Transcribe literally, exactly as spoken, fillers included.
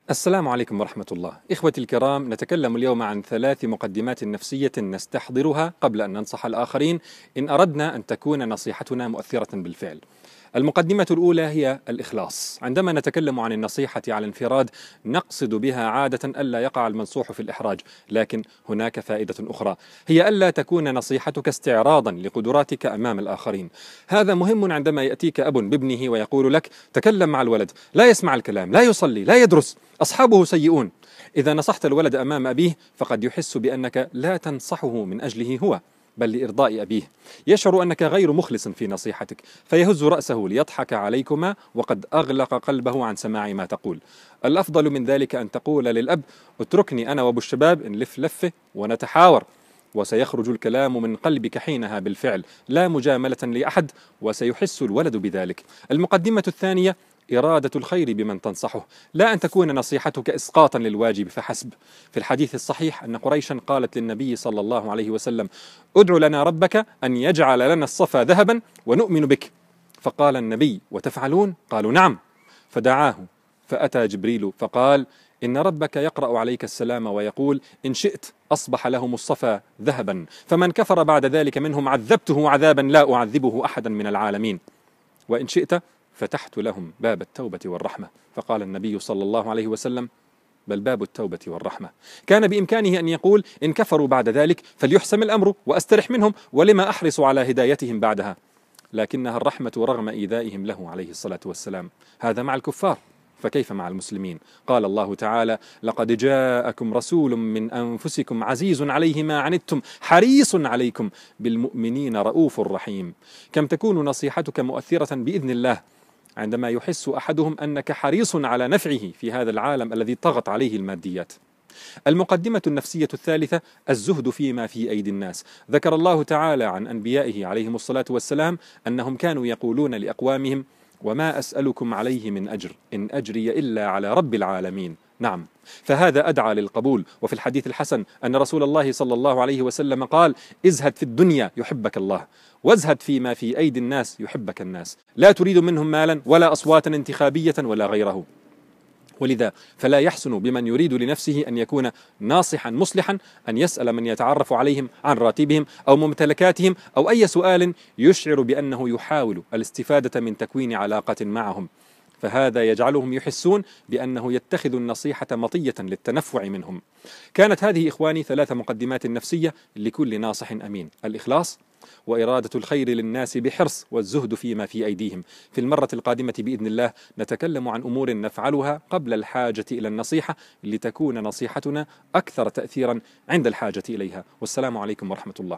السلام عليكم ورحمة الله. إخوتي الكرام، نتكلم اليوم عن ثلاث مقدمات نفسية نستحضرها قبل أن ننصح الآخرين إن أردنا أن تكون نصيحتنا مؤثرة بالفعل. المقدمة الأولى هي الإخلاص. عندما نتكلم عن النصيحة على انفراد نقصد بها عادة ألا يقع المنصوح في الإحراج، لكن هناك فائدة أخرى، هي ألا تكون نصيحتك استعراضا لقدراتك أمام الآخرين. هذا مهم عندما يأتيك أب بابنه ويقول لك تكلم مع الولد، لا يسمع الكلام، لا يصلي، لا يدرس، أصحابه سيئون. إذا نصحت الولد أمام أبيه فقد يحس بأنك لا تنصحه من أجله هو، بل لإرضاء أبيه. يشعر أنك غير مخلص في نصيحتك، فيهز رأسه ليضحك عليكما وقد أغلق قلبه عن سماع ما تقول. الأفضل من ذلك أن تقول للأب اتركني أنا وأبو الشباب نلف لفة ونتحاور، وسيخرج الكلام من قلبك حينها بالفعل، لا مجاملة لأحد، وسيحس الولد بذلك. المقدمة الثانية إرادة الخير بمن تنصحه، لا أن تكون نصيحتك إسقاطا للواجب فحسب. في الحديث الصحيح أن قريشا قالت للنبي صلى الله عليه وسلم ادع لنا ربك أن يجعل لنا الصفا ذهبا ونؤمن بك. فقال النبي وتفعلون؟ قالوا نعم. فدعاه فأتى جبريل فقال إن ربك يقرأ عليك السلام ويقول إن شئت أصبح لهم الصفا ذهبا، فمن كفر بعد ذلك منهم عذبته عذابا لا أعذبه أحدا من العالمين، وإن شئت فتحت لهم باب التوبة والرحمة. فقال النبي صلى الله عليه وسلم بل باب التوبة والرحمة. كان بإمكانه أن يقول إن كفروا بعد ذلك فليحسم الأمر وأسترح منهم، ولما أحرص على هدايتهم بعدها، لكنها الرحمة رغم إيذائهم له عليه الصلاة والسلام. هذا مع الكفار، فكيف مع المسلمين؟ قال الله تعالى لقد جاءكم رسول من أنفسكم عزيز عليه ما عنتم حريص عليكم بالمؤمنين رؤوف رحيم. كم تكون نصيحتك مؤثرة بإذن الله عندما يحس أحدهم أنك حريص على نفعه في هذا العالم الذي طغت عليه الماديات. المقدمة النفسية الثالثة الزهد فيما في أيدي الناس. ذكر الله تعالى عن أنبيائه عليهم الصلاة والسلام أنهم كانوا يقولون لأقوامهم وما أسألكم عليه من أجر إن أجري إلا على رب العالمين. نعم، فهذا أدعى للقبول. وفي الحديث الحسن أن رسول الله صلى الله عليه وسلم قال ازهد في الدنيا يحبك الله، وازهد فيما في أيدي الناس يحبك الناس. لا تريد منهم مالا ولا أصواتا انتخابية ولا غيره. ولذا فلا يحسن بمن يريد لنفسه أن يكون ناصحا مصلحا أن يسأل من يتعرف عليهم عن راتبهم أو ممتلكاتهم أو أي سؤال يشعر بأنه يحاول الاستفادة من تكوين علاقة معهم، فهذا يجعلهم يحسون بأنه يتخذ النصيحة مطية للتنفع منهم. كانت هذه إخواني ثلاث مقدمات نفسية لكل ناصح أمين: الإخلاص، وإرادة الخير للناس بحرص، والزهد فيما في أيديهم. في المرة القادمة بإذن الله نتكلم عن أمور نفعلها قبل الحاجة إلى النصيحة لتكون نصيحتنا أكثر تأثيرا عند الحاجة إليها. والسلام عليكم ورحمة الله.